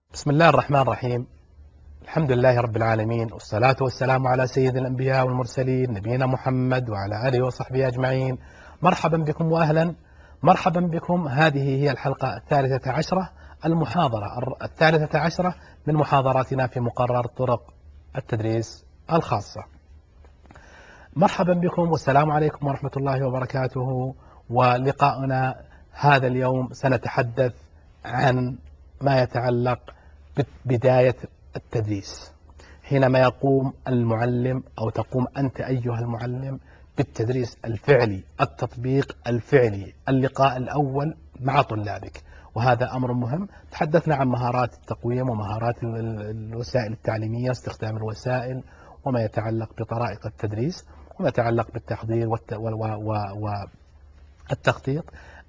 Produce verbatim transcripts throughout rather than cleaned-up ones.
بسم الله الرحمن الرحيم. الحمد لله رب العالمين، والصلاة والسلام على سيد الأنبياء والمرسلين نبينا محمد وعلى آله وصحبه أجمعين. مرحبا بكم وأهلا مرحبا بكم. هذه هي الحلقة الثالثة عشرة، المحاضرة الثالثة عشرة من محاضراتنا في مقرر طرق التدريس الخاصة. مرحبا بكم والسلام عليكم ورحمة الله وبركاته. ولقاؤنا هذا اليوم سنتحدث عن ما يتعلق ببداية التدريس، حينما يقوم المعلم أو تقوم أنت أيها المعلم بالتدريس الفعلي، التطبيق الفعلي، اللقاء الأول مع طلابك. وهذا أمر مهم. تحدثنا عن مهارات التقويم ومهارات الوسائل التعليمية، استخدام الوسائل، وما يتعلق بطرائق التدريس، وما يتعلق بالتحضير والتخطيط.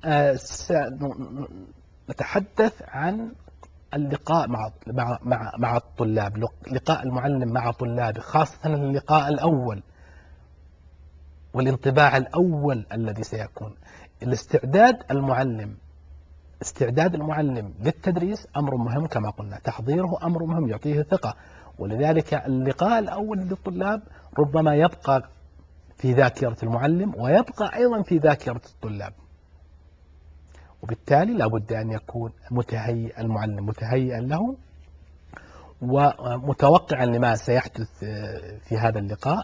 سنتحدث عن اللقاء مع مع مع مع الطلاب، لقاء المعلم مع طلابه، خاصة اللقاء الأول والانطباع الأول الذي سيكون. الاستعداد المعلم استعداد المعلم للتدريس أمر مهم، كما قلنا تحضيره أمر مهم يعطيه ثقة، ولذلك اللقاء الأول للطلاب ربما يبقى في ذاكرة المعلم ويبقى أيضا في ذاكرة الطلاب، وبالتالي لابد أن يكون متهيئ المعلم متهيئا له ومتوقعا لما سيحدث في هذا اللقاء،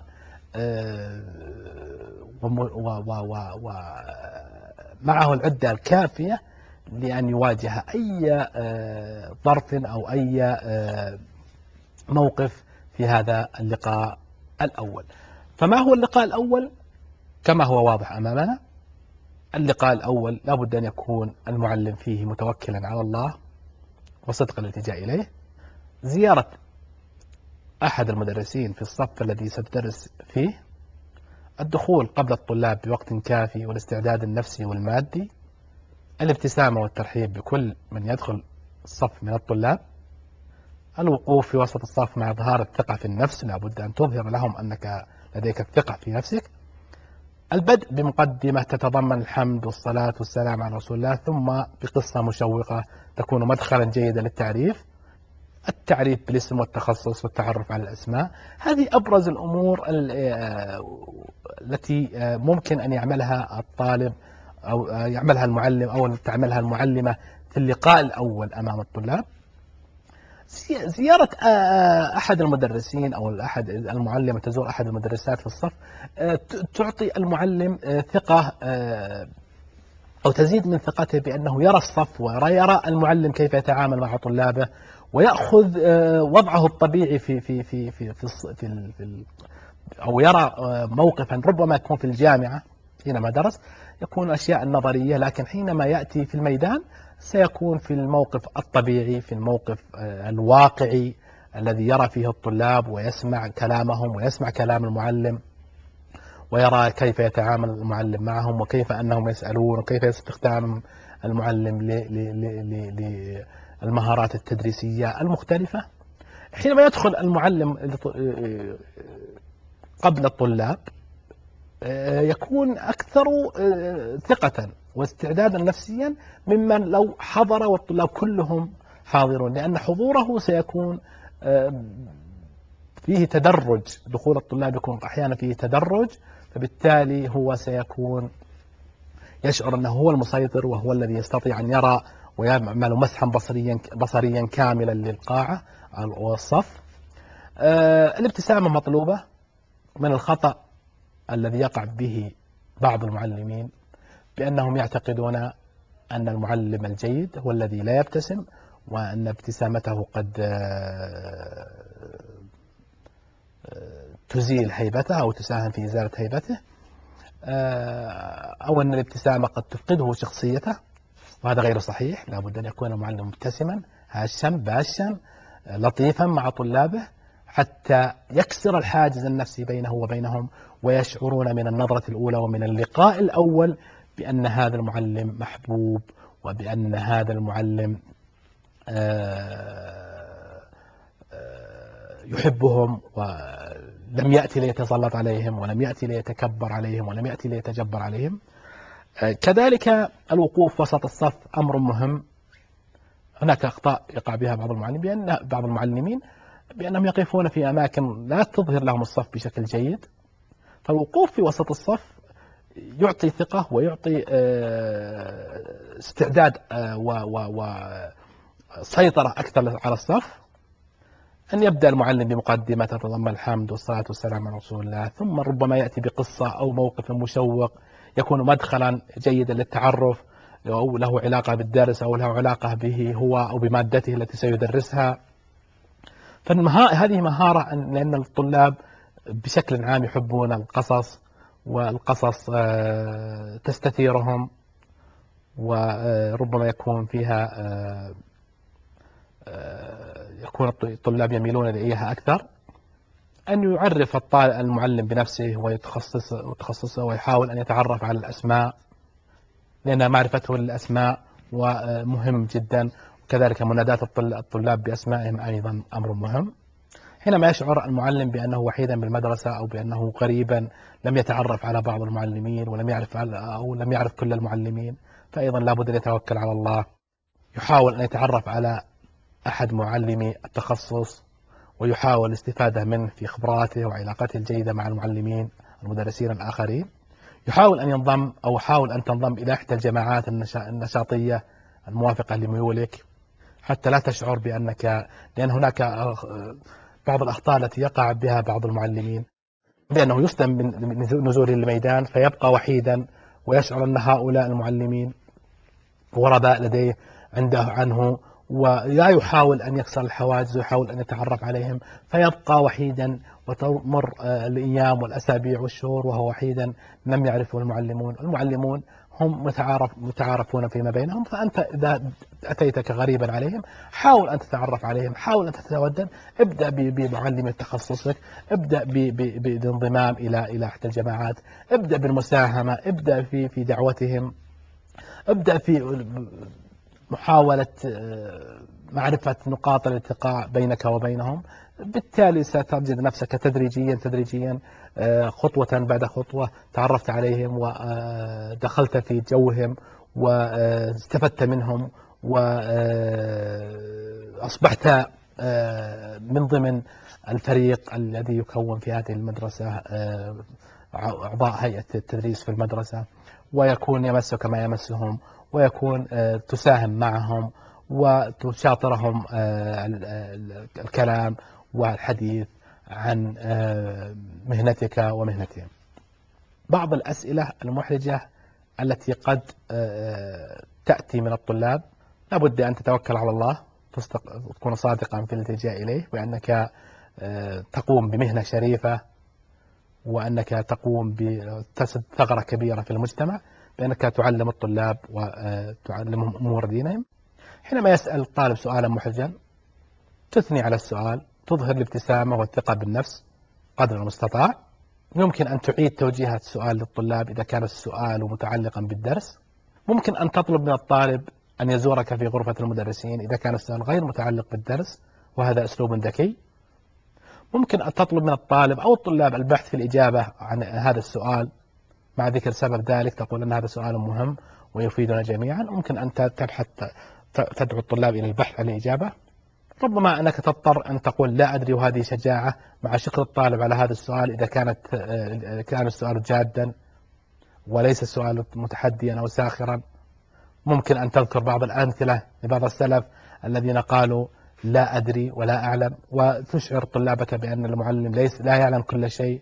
ومعه العدة الكافية لأن يواجه أي ظرف أو أي موقف في هذا اللقاء الأول. فما هو اللقاء الأول؟ كما هو واضح أمامنا، اللقاء الأول لابد أن يكون المعلم فيه متوكلا على الله وصدق الالتجاء إليه، زيارة أحد المدرسين في الصف الذي ستدرس فيه، الدخول قبل الطلاب بوقت كافي والاستعداد النفسي والمادي، الابتسامة والترحيب بكل من يدخل الصف من الطلاب، الوقوف في وسط الصف مع إظهار الثقة في النفس، لابد أن تظهر لهم أنك لديك الثقة في نفسك، البدء بمقدمة تتضمن الحمد والصلاة والسلام على رسول الله، ثم بقصة مشوقة تكون مدخلا جيدا للتعريف، التعريف بالاسم والتخصص والتعرف على الأسماء. هذه أبرز الأمور التي ممكن أن يعملها الطالب أو يعملها المعلم أو تعملها المعلمة في اللقاء الأول أمام الطلاب. زيارة أحد المدرسين أو أحد المعلمة تزور أحد المدرسات في الصف تعطي المعلم ثقة أو تزيد من ثقته بأنه يرى الصف ويرى المعلم كيف يتعامل مع طلابه، ويأخذ وضعه الطبيعي في في في في في, في, في أو يرى موقفا ربما يكون في الجامعة حينما درس يكون أشياء نظرية، لكن حينما يأتي في الميدان سيكون في الموقف الطبيعي، في الموقف الواقعي الذي يرى فيه الطلاب ويسمع كلامهم ويسمع كلام المعلم، ويرى كيف يتعامل المعلم معهم وكيف أنهم يسألون وكيف استخدام المعلم للمهارات التدريسية المختلفة. حينما يدخل المعلم قبل الطلاب يكون أكثر ثقة واستعدادا نفسيا ممن لو حضر والطلاب كلهم حاضرون، لأن حضوره سيكون فيه تدرج، دخول الطلاب يكون أحيانا فيه تدرج، فبالتالي هو سيكون يشعر أنه هو المسيطر وهو الذي يستطيع أن يرى ويعمل مسحا بصريا بصريا كاملا للقاعة والصف. الابتسامة مطلوبة. من الخطأ الذي يقع به بعض المعلمين بأنهم يعتقدون أن المعلم الجيد هو الذي لا يبتسم، وأن ابتسامته قد تزيل هيبته أو تساهم في إزالة هيبته، أو أن الابتسامة قد تفقده شخصيته، وهذا غير صحيح. لابد أن يكون المعلم مبتسما هاشا باشا لطيفا مع طلابه حتى يكسر الحاجز النفسي بينه وبينهم، ويشعرون من النظرة الأولى ومن اللقاء الأول بأن هذا المعلم محبوب، وبأن هذا المعلم يحبهم ولم يأتي ليتسلط عليهم ولم يأتي ليتكبر عليهم ولم يأتي ليتجبر عليهم. كذلك الوقوف وسط الصف أمر مهم. هناك أخطاء يقع بها بعض المعلمين بأن بعض المعلمين بأنهم يقفون في أماكن لا تظهر لهم الصف بشكل جيد، فالوقوف في وسط الصف يعطي ثقة ويعطي آه، استعداد وسيطرة أكثر على الصف. أن يبدأ المعلم بمقدمة تتضمن الحمد والصلاة والسلام على رسول الله، ثم ربما يأتي بقصة أو موقف مشوق يكون مدخلا جيدا للتعرف، أو له علاقة بالدرس أو له علاقة به هو أو بمادته التي سيدرسها. فهذه مهارة، لأن الطلاب بشكل عام يحبون القصص، والقصص تستثيرهم، وربما يكون فيها يكون الطلاب يميلون إليها أكثر. أن يعرف المعلم بنفسه ويتخصص وتخصصه ويحاول أن يتعرف على الأسماء، لأن معرفته للأسماء ومهم جدا، وكذلك مناداة الطلاب بأسمائهم أيضا أمر مهم. حينما يشعر المعلم بأنه وحيدا بالمدرسة أو بأنه غريبا لم يتعرف على بعض المعلمين ولم يعرف أو لم يعرف كل المعلمين، فأيضا لابد أن يتوكل على الله، يحاول أن يتعرف على أحد معلمي التخصص ويحاول الاستفادة منه في خبراته وعلاقاته الجيدة مع المعلمين المدرسين الآخرين. يحاول أن ينضم أو حاول أن تنضم إلى إحدى الجماعات النشاطية الموافقة لميولك، حتى لا تشعر بأنك، لأن هناك بعض الأخطاء التي يقع بها بعض المعلمين، بأنه يسلم من نزوله للميدان فيبقى وحيدا ويشعر أن هؤلاء المعلمين غرباء لديه عنده عنه، ولا يحاول أن يكسر الحواجز ويحاول أن يتعرف عليهم، فيبقى وحيدا وتمر الأيام والأسابيع والشهور وهو وحيدا لم يعرفه المعلمون. المعلمون هم متعارف متعارفون فيما بينهم، فأنت إذا أتيت كغريبا عليهم حاول أن تتعرف عليهم، حاول أن تتودد، ابدأ بمعلم تخصصك، ابدأ بالانضمام إلى إلى إحدى الجماعات، ابدأ بالمساهمة، ابدأ في في دعوتهم، ابدأ في محاولة معرفة نقاط الالتقاء بينك وبينهم. بالتالي ستجد نفسك تدريجيا تدريجيا خطوة بعد خطوة تعرفت عليهم ودخلت في جوهم واستفدت منهم، وأصبحت من ضمن الفريق الذي يكون في هذه المدرسة أعضاء هيئة التدريس في المدرسة، ويكون يمسك ما يمسهم، ويكون تساهم معهم وتشاطرهم الكلام والحديث عن مهنتك ومهنتهم. بعض الأسئلة المحرجة التي قد تأتي من الطلاب، لابد أن تتوكل على الله، تكون صادقا في الالتجاء إليه، وأنك تقوم بمهنة شريفة، وأنك تقوم بتسد ثغرة كبيرة في المجتمع، بأنك تعلم الطلاب وتعلمهم أمور دينهم. حينما يسأل الطالب سؤالا محرجا تثني على السؤال، تظهر الابتسامة والثقة بالنفس قدر المستطاع. يمكن أن تعيد توجيه السؤال للطلاب إذا كان السؤال متعلقا بالدرس. ممكن أن تطلب من الطالب أن يزورك في غرفة المدرسين إذا كان السؤال غير متعلق بالدرس، وهذا أسلوب ذكي. ممكن أن تطلب من الطالب أو الطلاب البحث في الإجابة عن هذا السؤال مع ذكر سبب ذلك، تقول أن هذا سؤال مهم ويفيدنا جميعا. ممكن أن تبحث تدعو الطلاب إلى البحث عن الإجابة. ربما أنك تضطر أن تقول لا أدري، وهذه شجاعة مع شكر الطالب على هذا السؤال إذا كانت كان السؤال جادا وليس السؤال متحديا أو ساخرا. ممكن أن تذكر بعض الأمثلة لبعض السلف الذين قالوا لا أدري ولا أعلم، وتشعر طلابك بأن المعلم ليس لا يعلم كل شيء،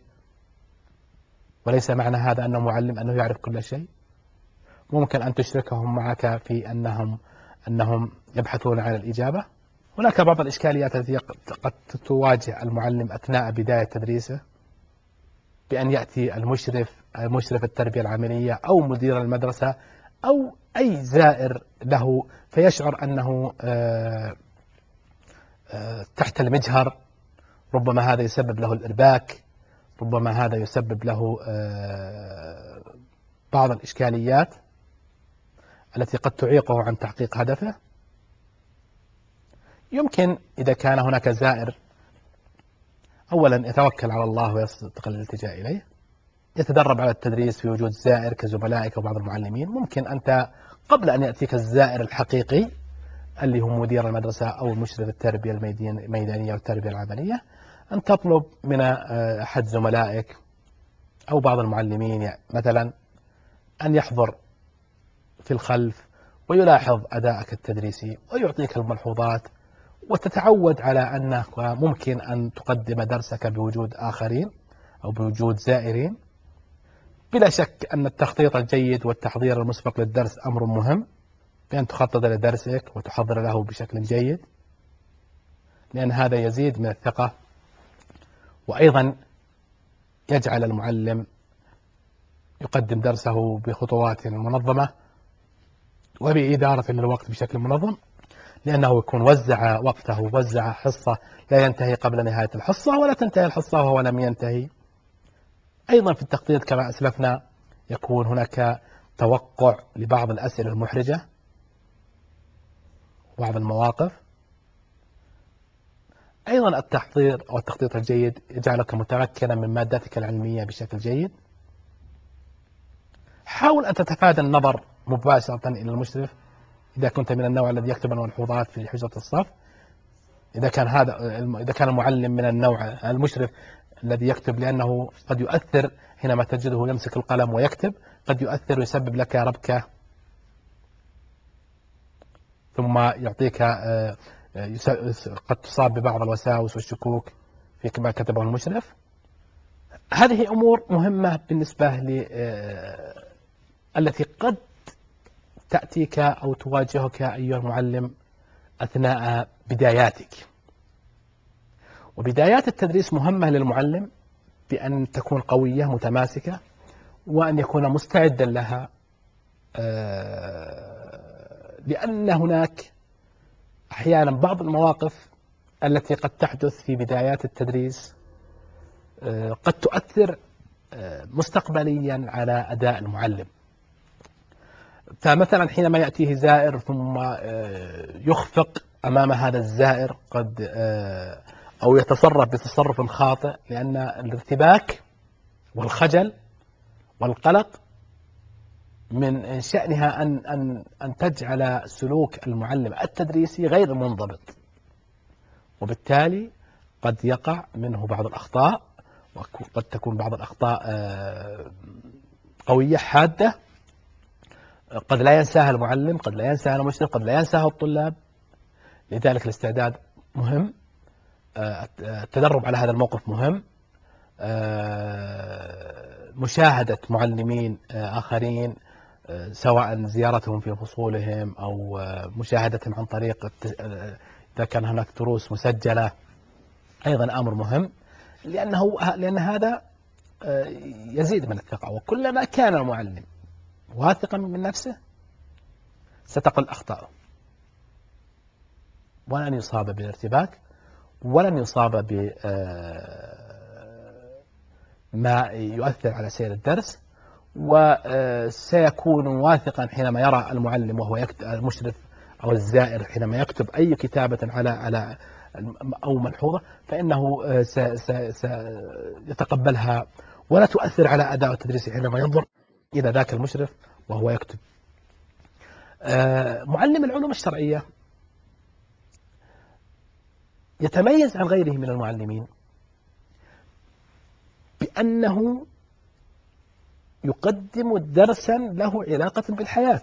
وليس معنى هذا أنه معلم أنه يعرف كل شيء. ممكن أن تشركهم معك في أنهم أنهم يبحثون عن الإجابة. هناك بعض الإشكاليات التي قد تواجه المعلم أثناء بداية تدريسه، بأن يأتي المشرف مشرف التربية العملية أو مدير المدرسة أو أي زائر له، فيشعر أنه تحت المجهر. ربما هذا يسبب له الإرباك، ربما هذا يسبب له بعض الإشكاليات التي قد تعيقه عن تحقيق هدفه. يمكن إذا كان هناك زائر أولا يتوكل على الله ويصدق الالتجاء إليه، يتدرب على التدريس في وجود زائر كزملائك وبعض المعلمين. ممكن أنت قبل أن يأتيك الزائر الحقيقي اللي هو مدير المدرسة أو المشرف التربية الميدانية والتربية العملية أن تطلب من أحد زملائك أو بعض المعلمين يعني مثلا أن يحضر في الخلف ويلاحظ أداءك التدريسي ويعطيك الملحوظات، وتتعود على أنك ممكن أن تقدم درسك بوجود آخرين أو بوجود زائرين. بلا شك أن التخطيط الجيد والتحضير المسبق للدرس أمر مهم، بأن تخطط لدرسك وتحضر له بشكل جيد، لأن هذا يزيد من الثقة، وأيضا يجعل المعلم يقدم درسه بخطوات منظمة وبإدارة للوقت بشكل منظم، لأنه يكون وزع وقته، وزع حصة لا ينتهي قبل نهاية الحصة ولا تنتهي الحصة وهو لم ينتهي. أيضا في التخطيط كما أسلفنا يكون هناك توقع لبعض الأسئلة المحرجة وبعض المواقف. أيضا التحضير أو التخطيط الجيد يجعلك متمكنا من مادتك العلمية بشكل جيد. حاول أن تتفادى النظر مباشرة إلى المشرف إذا كنت من النوع الذي يكتب الملحوظات في حجرة الصف. إذا كان هذا إذا كان المعلم من النوع المشرف الذي يكتب، لأنه قد يؤثر حينما تجده يمسك القلم ويكتب، قد يؤثر ويسبب لك ربكة، ثم يعطيك قد تصاب ببعض الوساوس والشكوك في ما كتبه المشرف. هذه أمور مهمة بالنسبة ل التي قد تأتيك أو تواجهك أيها المعلم أثناء بداياتك. وبدايات التدريس مهمة للمعلم بأن تكون قوية متماسكة، وأن يكون مستعدا لها، لأن هناك أحيانا بعض المواقف التي قد تحدث في بدايات التدريس قد تؤثر مستقبليا على أداء المعلم. فمثلا حينما يأتيه زائر ثم يخفق أمام هذا الزائر قد أو يتصرف بتصرف خاطئ، لأن الارتباك والخجل والقلق من شأنها أن أن أن تجعل سلوك المعلم التدريسي غير منضبط، وبالتالي قد يقع منه بعض الأخطاء، وقد تكون بعض الأخطاء قوية حادة قد لا ينساها المعلم، قد لا ينساها المشرف، قد لا ينساها الطلاب. لذلك الاستعداد مهم، التدرب على هذا الموقف مهم، مشاهدة معلمين آخرين سواء زيارتهم في فصولهم أو مشاهدتهم عن طريق إذا كان هناك دروس مسجلة أيضا أمر مهم، لأنه لأن هذا يزيد من الثقة. وكلما كان المعلم واثقا من نفسه ستقل أخطاؤه، ولن يصاب بالارتباك، ولن يصاب بما يؤثر على سير الدرس، وسيكون واثقا حينما يرى المعلم وهو يكتب، المشرف أو الزائر حينما يكتب أي كتابة على على أو ملحوظة، فإنه سيتقبلها ولا تؤثر على أداء التدريسي حينما ينظر إلى ذاك المشرف وهو يكتب. معلم العلوم الشرعية يتميز عن غيره من المعلمين بأنه يقدم درسا له علاقة بالحياة.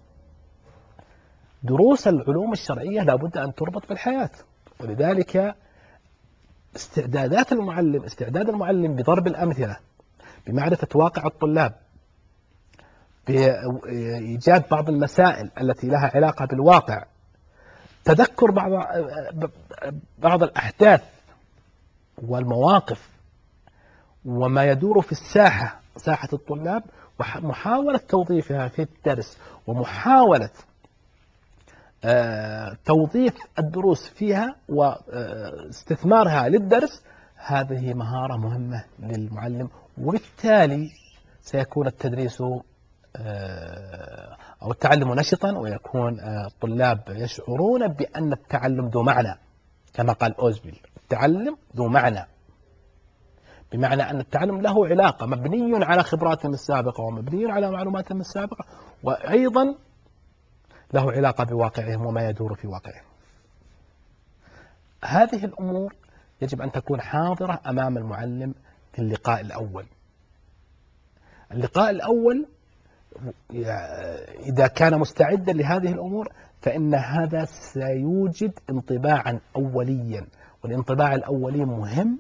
دروس العلوم الشرعية لا بد أن تربط بالحياة، ولذلك استعدادات المعلم استعداد المعلم بضرب الأمثلة، بمعرفة واقع الطلاب، بإيجاد بعض المسائل التي لها علاقة بالواقع، تذكر بعض بعض الأحداث والمواقف وما يدور في الساحة ساحة الطلاب، ومحاولة توظيفها في الدرس، ومحاولة توظيف الدروس فيها واستثمارها للدرس. هذه مهارة مهمة للمعلم، وبالتالي سيكون التدريس أو التعلم نشطا، ويكون الطلاب يشعرون بأن التعلم ذو معنى، كما قال أوزبيل: التعلم ذو معنى، بمعنى أن التعلم له علاقة، مبني على خبراتهم السابقة ومبني على معلوماتهم السابقة، وأيضا له علاقة بواقعهم وما يدور في واقعهم. هذه الأمور يجب أن تكون حاضرة أمام المعلم في اللقاء الأول. اللقاء الأول إذا كان مستعدا لهذه الأمور فإن هذا سيوجد انطباعا أوليا، والانطباع الأولي مهم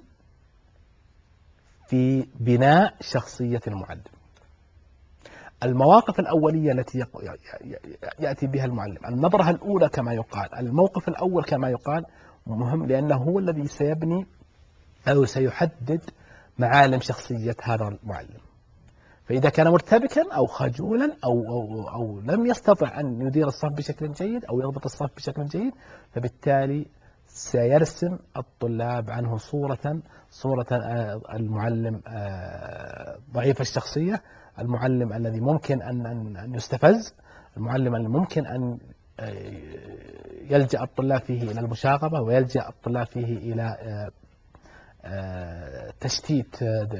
في بناء شخصية المعلم. المواقف الأولية التي يأتي بها المعلم، النظرة الأولى كما يقال، الموقف الأول كما يقال، مهم لأنه هو الذي سيبني أو سيحدد معالم شخصية هذا المعلم. فإذا كان مرتبكا أو خجولا أو, أو, أو لم يستطع أن يدير الصف بشكل جيد أو يضبط الصف بشكل جيد، فبالتالي سيرسم الطلاب عنه صورة صورة المعلم ضعيف الشخصية، المعلم الذي ممكن أن أن يستفز، المعلم الذي ممكن أن يلجأ الطلاب فيه إلى المشاغبة ويلجأ الطلاب فيه إلى تشتيت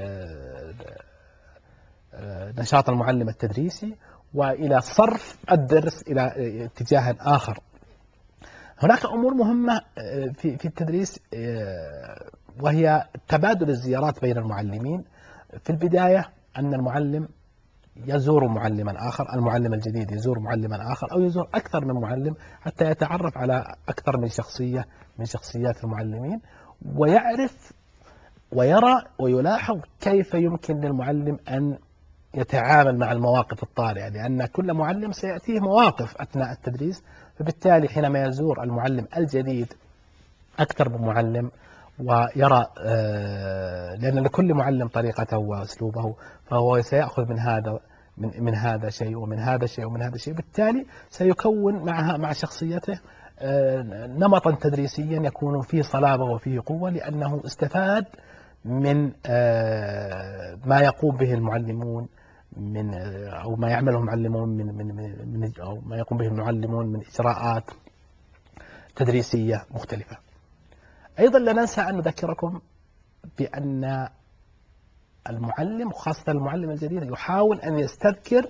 نشاط المعلم التدريسي وإلى صرف الدرس إلى اتجاه آخر. هناك أمور مهمة في في التدريس وهي تبادل الزيارات بين المعلمين. في البداية أن المعلم يزور معلما آخر، المعلم الجديد يزور معلما آخر أو يزور أكثر من معلم حتى يتعرف على أكثر من شخصية من شخصيات المعلمين، ويعرف ويرى ويلاحظ كيف يمكن للمعلم أن يتعامل مع المواقف الطارئة، لأن كل معلم سيأتيه مواقف أثناء التدريس. فبالتالي حينما يزور المعلم الجديد أكثر من معلم ويرى، لأن لكل معلم طريقته وأسلوبه، فهو سيأخذ من هذا من من هذا شيء ومن هذا شيء ومن هذا شيء، بالتالي سيكون معها مع شخصيته نمطا تدريسيا يكون فيه صلابة وفيه قوة، لأنه استفاد من ما يقوم به المعلمون من أو ما يعمله المعلمون من من من أو ما يقوم به المعلمون من إجراءات تدريسية مختلفة. أيضا لا ننسى أن نذكركم بأن المعلم، خاصة المعلم الجديد، يحاول أن يستذكر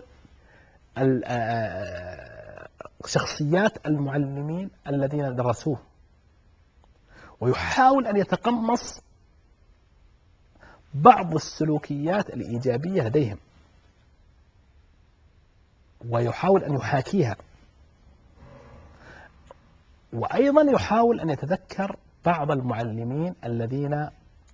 شخصيات المعلمين الذين درسوه، ويحاول أن يتقمص بعض السلوكيات الإيجابية لديهم ويحاول أن يحاكيها، وأيضا يحاول أن يتذكر بعض المعلمين الذين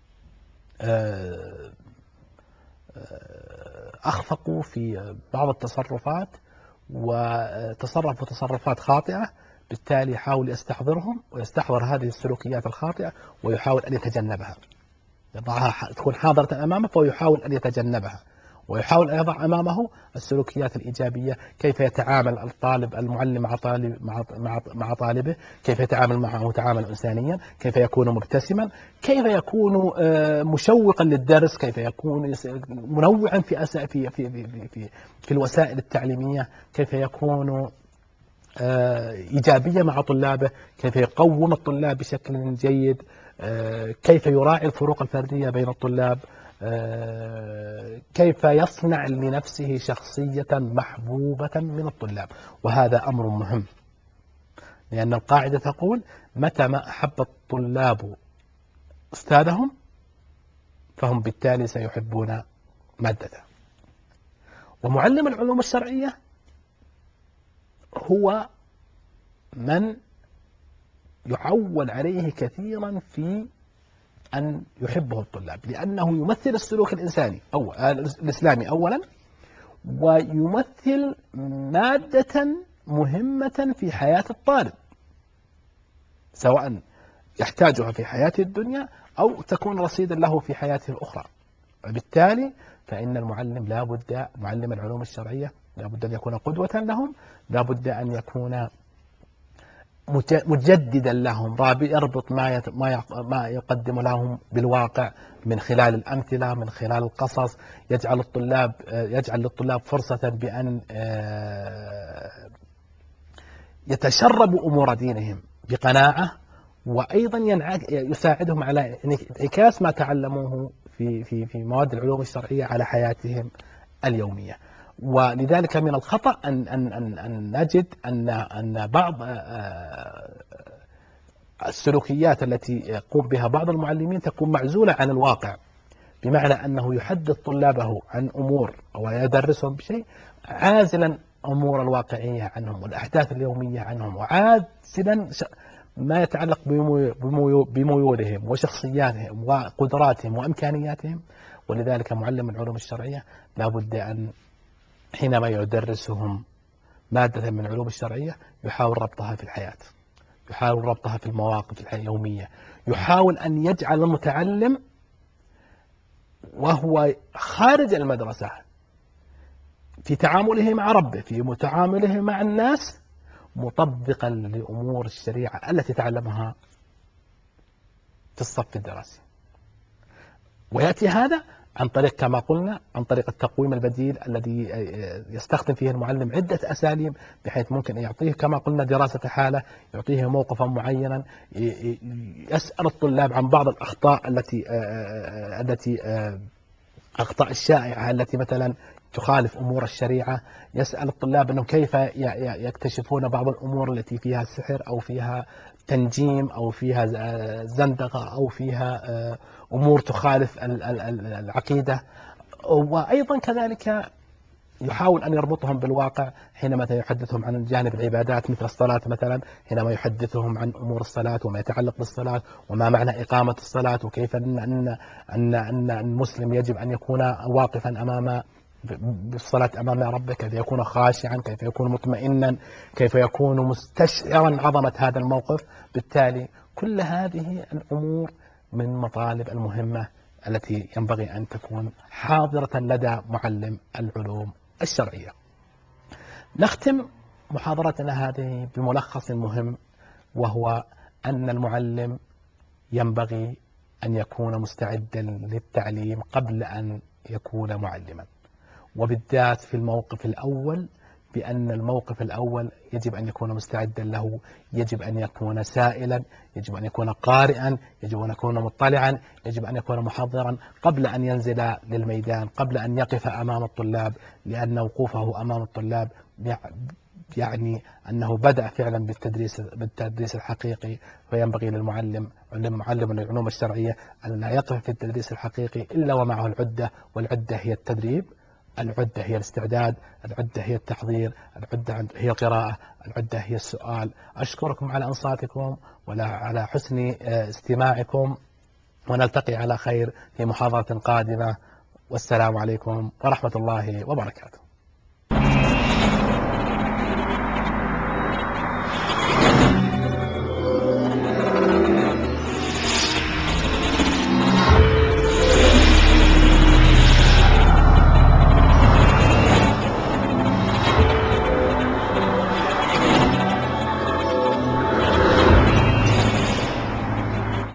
أخفقوا في بعض التصرفات وتصرفوا تصرفات خاطئة، بالتالي يحاول يستحضرهم ويستحضر هذه السلوكيات الخاطئة ويحاول أن يتجنبها، يضعها تكون حاضرة أمامه ويحاول أن يتجنبها، ويحاول أن يضع أمامه السلوكيات الإيجابية، كيف يتعامل الطالب المعلم مع طالب مع مع مع طالبه، كيف يتعامل معه تعاملا إنسانيا، كيف يكون مبتسما، كيف يكون مشوقا للدرس، كيف يكون منوعا في في في في في, في الوسائل التعليمية، كيف يكون إيجابية مع طلابه، كيف يقوم الطلاب بشكل جيد، كيف يراعي الفروق الفردية بين الطلاب، كيف يصنع لنفسه شخصية محبوبة من الطلاب. وهذا أمر مهم، لأن القاعدة تقول: متى ما أحب الطلاب أستاذهم فهم بالتالي سيحبون مادته. ومعلم العلوم الشرعية هو من يعول عليه كثيرا في أن يحبه الطلاب، لأنه يمثل السلوك الإنساني أو الإسلامي أولا، ويمثل مادة مهمة في حياة الطالب، سواء يحتاجها في حياته الدنيا أو تكون رصيدا له في حياته الأخرى. وبالتالي فإن المعلم لا بد، معلم العلوم الشرعية لا بد أن يكون قدوة لهم، لا بد أن يكون مجددا لهم، يربط ما ما يقدم لهم بالواقع من خلال الأمثلة، من خلال القصص، يجعل الطلاب يجعل للطلاب فرصة بأن يتشربوا أمور دينهم بقناعة، وأيضا يساعدهم على انعكاس ما تعلموه في في في مواد العلوم الشرعية على حياتهم اليومية. ولذلك من الخطأ أن أن أن أن نجد أن أن بعض السلوكيات التي يقوم بها بعض المعلمين تكون معزولة عن الواقع، بمعنى أنه يحدث طلابه عن أمور أو يدرسهم بشيء عازلا أمور الواقعية عنهم والأحداث اليومية عنهم، وعازلا ما يتعلق بميولهم وشخصياتهم وقدراتهم وإمكانياتهم. ولذلك معلم العلوم الشرعية لا بد أن حينما يدرسهم مادة من العلوم الشرعية يحاول ربطها في الحياة، يحاول ربطها في المواقف اليومية، يحاول أن يجعل المتعلم وهو خارج المدرسة في تعامله مع ربه، في تعامله مع الناس، مطبقا لأمور الشريعة التي تعلمها في الصف الدراسي. ويأتي هذا عن طريق كما قلنا عن طريق التقويم البديل الذي يستخدم فيه المعلم عدة أساليب، بحيث ممكن أن يعطيه كما قلنا دراسة حالة، يعطيه موقفا معينا، يسأل الطلاب عن بعض الأخطاء التي التي أخطاء الشائعة التي مثلا تخالف أمور الشريعة، يسأل الطلاب أنهم كيف يكتشفون بعض الأمور التي فيها سحر أو فيها تنجيم أو فيها زندقة أو فيها أمور تخالف العقيدة. وأيضا كذلك يحاول أن يربطهم بالواقع حينما يحدثهم عن جانب العبادات مثل الصلاة مثلا، حينما يحدثهم عن أمور الصلاة وما يتعلق بالصلاة وما معنى إقامة الصلاة، وكيف أن أن أن أن المسلم يجب أن يكون واقفا أمام بالصلاة أمام ربه، كيف يكون خاشعا، كيف يكون مطمئنا، كيف يكون مستشعرا عظمة هذا الموقف. بالتالي كل هذه الأمور من مطالب المهمة التي ينبغي أن تكون حاضرة لدى معلم العلوم الشرعية. نختم محاضرتنا هذه بملخص مهم، وهو أن المعلم ينبغي أن يكون مستعدا للتعليم قبل أن يكون معلما، وبالذات في الموقف الأول، بأن الموقف الأول يجب أن يكون مستعدا له، يجب أن يكون سائلا، يجب أن يكون قارئا، يجب أن يكون مطلعا، يجب أن يكون محضرا قبل أن ينزل للميدان، قبل أن يقف أمام الطلاب، لأن وقوفه أمام الطلاب يعني أنه بدأ فعلا بالتدريس بالتدريس الحقيقي. فينبغي للمعلم معلم العلوم الشرعية أن لا يقف في التدريس الحقيقي إلا ومعه العدة، والعدة هي التدريب، العدة هي الاستعداد، العدة هي التحضير، العدة هي القراءة، العدة هي السؤال. أشكركم على أنصاتكم وعلى حسن استماعكم، ونلتقي على خير في محاضرة قادمة، والسلام عليكم ورحمة الله وبركاته.